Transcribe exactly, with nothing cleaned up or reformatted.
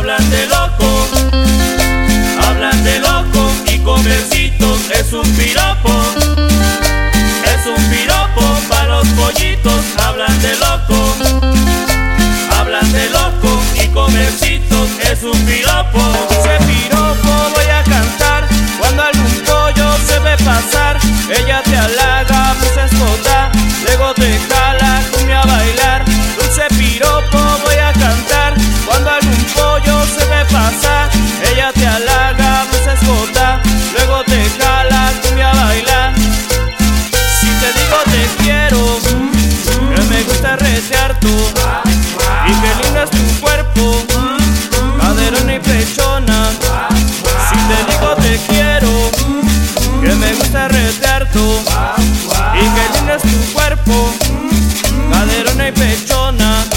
hablan de loco, hablan de loco y con besitos es un piropo, es un piropo para los pollitos. Hablan de loco, hablan de loco y con besitos es un piropo. Ese piropo voy a cantar cuando algún pollo se ve pasar. Ella te halaga, pues es jota, luego te jala, cumbia a bailar. Dulce piropo voy a cantar cuando algún pollo se ve pasar. Ella te halaga, pues es jota, luego te jala, cumbia a bailar. Si te digo te quiero, que me gusta retear tú, y que lindo es tu cuerpo, caderona y pechona. Si te digo te quiero, que me gusta retear tú, y que lindo es tu cuerpo, caderona y pechona.